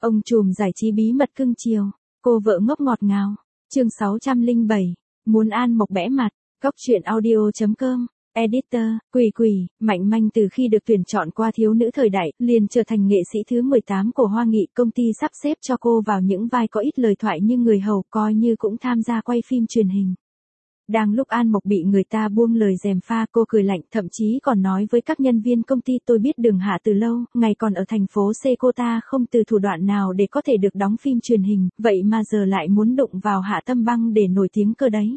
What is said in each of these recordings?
Ông trùm giải trí bí mật cưng chiều, cô vợ ngốc ngọt ngào. Chương 607, muốn An Mộc bẽ mặt. Cóc truyện audio.com. Editor, Quỳ, Mạnh Manh từ khi được tuyển chọn qua thiếu nữ thời đại, liền trở thành nghệ sĩ thứ 18 của Hoa Nghị. Công ty sắp xếp cho cô vào những vai có ít lời thoại như người hầu, coi như cũng tham gia quay phim truyền hình. Đang lúc An Mộc bị người ta buông lời gièm pha, cô cười lạnh, thậm chí còn nói với các nhân viên công ty: tôi biết Đường Hạ từ lâu, ngày còn ở thành phố C cô ta không từ thủ đoạn nào để có thể được đóng phim truyền hình, vậy mà giờ lại muốn đụng vào Hạ Tâm Băng để nổi tiếng cơ đấy.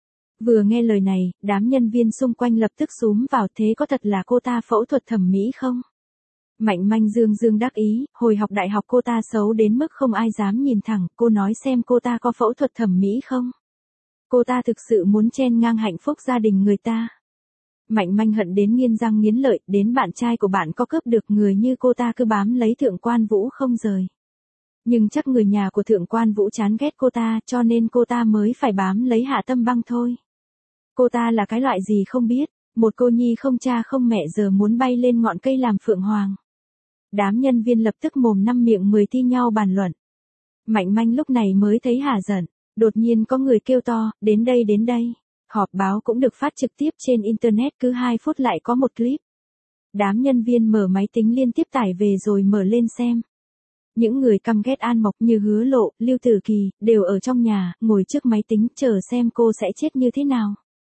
Vừa nghe lời này, đám nhân viên xung quanh lập tức xúm vào: thế có thật là cô ta phẫu thuật thẩm mỹ không? Mạnh Manh dương đắc ý, hồi học đại học cô ta xấu đến mức không ai dám nhìn thẳng, cô nói xem cô ta có phẫu thuật thẩm mỹ không? Cô ta thực sự muốn chen ngang hạnh phúc gia đình người ta. Mạnh Manh hận đến nghiến răng nghiến lợi, đến bạn trai của bạn có cướp được người như cô ta cứ bám lấy Thượng Quan Vũ không rời. Nhưng chắc người nhà của Thượng Quan Vũ chán ghét cô ta, cho nên cô ta mới phải bám lấy Hạ Tâm Băng thôi. Cô ta là cái loại gì không biết, một cô nhi không cha không mẹ giờ muốn bay lên ngọn cây làm phượng hoàng. Đám nhân viên lập tức mồm năm miệng 10 thi nhau bàn luận. Mạnh Manh lúc này mới thấy hả giận. Đột nhiên có người kêu to: đến đây. Họp báo cũng được phát trực tiếp trên Internet, cứ 2 phút lại có một clip. Đám nhân viên mở máy tính liên tiếp tải về rồi mở lên xem. Những người căm ghét An Mộc như Hứa Lộ, Lưu Tử Kỳ, đều ở trong nhà, ngồi trước máy tính, chờ xem cô sẽ chết như thế nào.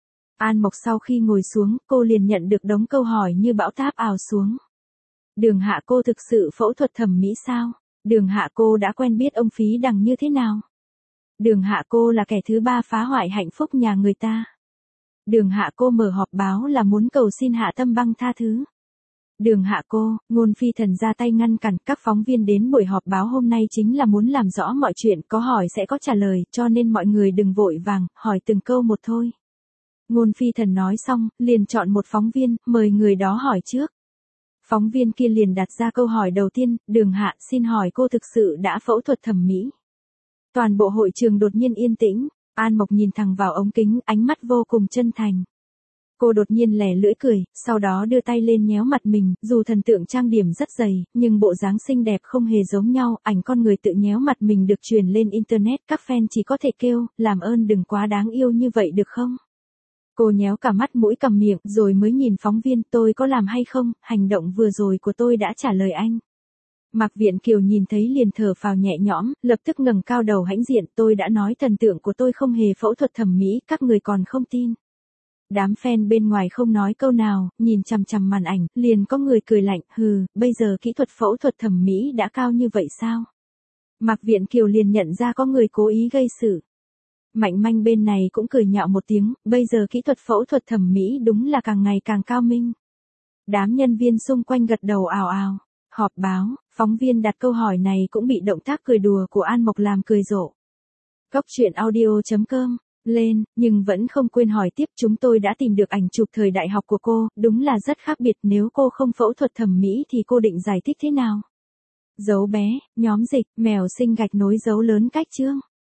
An Mộc sau khi ngồi xuống, cô liền nhận được đống câu hỏi như bão táp ào xuống. Đường Hạ cô thực sự phẫu thuật thẩm mỹ sao? Đường Hạ cô đã quen biết ông Phí Đằng như thế nào? Đường Hạ cô là kẻ thứ 3 phá hoại hạnh phúc nhà người ta. Đường Hạ cô mở họp báo là muốn cầu xin Hạ Tâm Băng tha thứ. Đường Hạ cô, Ngôn Phi Thần ra tay ngăn cản các phóng viên đến buổi họp báo hôm nay chính là muốn làm rõ mọi chuyện, có hỏi sẽ có trả lời, cho nên mọi người đừng vội vàng, hỏi từng câu một thôi. Ngôn Phi Thần nói xong, liền chọn một phóng viên, mời người đó hỏi trước. Phóng viên kia liền đặt ra câu hỏi đầu tiên: Đường Hạ, xin hỏi cô thực sự đã phẫu thuật thẩm mỹ? Toàn bộ hội trường đột nhiên yên tĩnh, An Mộc nhìn thẳng vào ống kính, ánh mắt vô cùng chân thành. Cô đột nhiên lẻ lưỡi cười, sau đó đưa tay lên nhéo mặt mình, dù thần tượng trang điểm rất dày, nhưng bộ dáng xinh đẹp không hề giống nhau, ảnh con người tự nhéo mặt mình được truyền lên Internet, các fan chỉ có thể kêu: làm ơn đừng quá đáng yêu như vậy được không? Cô nhéo cả mắt mũi cầm miệng, rồi mới nhìn phóng viên: tôi có làm hay không, hành động vừa rồi của tôi đã trả lời anh. Mạc Viện Kiều nhìn thấy liền thở phào nhẹ nhõm, lập tức ngẩng cao đầu hãnh diện: tôi đã nói thần tượng của tôi không hề phẫu thuật thẩm mỹ, các người còn không tin. Đám fan bên ngoài không nói câu nào, nhìn chằm chằm màn ảnh, liền có người cười lạnh: hừ, bây giờ kỹ thuật phẫu thuật thẩm mỹ đã cao như vậy sao? Mạc Viện Kiều liền nhận ra có người cố ý gây sự. Mạnh Manh bên này cũng cười nhạo một tiếng: bây giờ kỹ thuật phẫu thuật thẩm mỹ đúng là càng ngày càng cao minh. Đám nhân viên xung quanh gật đầu ào ào. Họp báo, phóng viên đặt câu hỏi này cũng bị động tác cười đùa của An Mộc làm cười rộ. Cóc truyện audio.com, lên, nhưng vẫn không quên hỏi tiếp: chúng tôi đã tìm được ảnh chụp thời đại học của cô, đúng là rất khác biệt, nếu cô không phẫu thuật thẩm mỹ thì cô định giải thích thế nào? Dấu bé, nhóm dịch, mèo sinh gạch nối dấu lớn cách chương.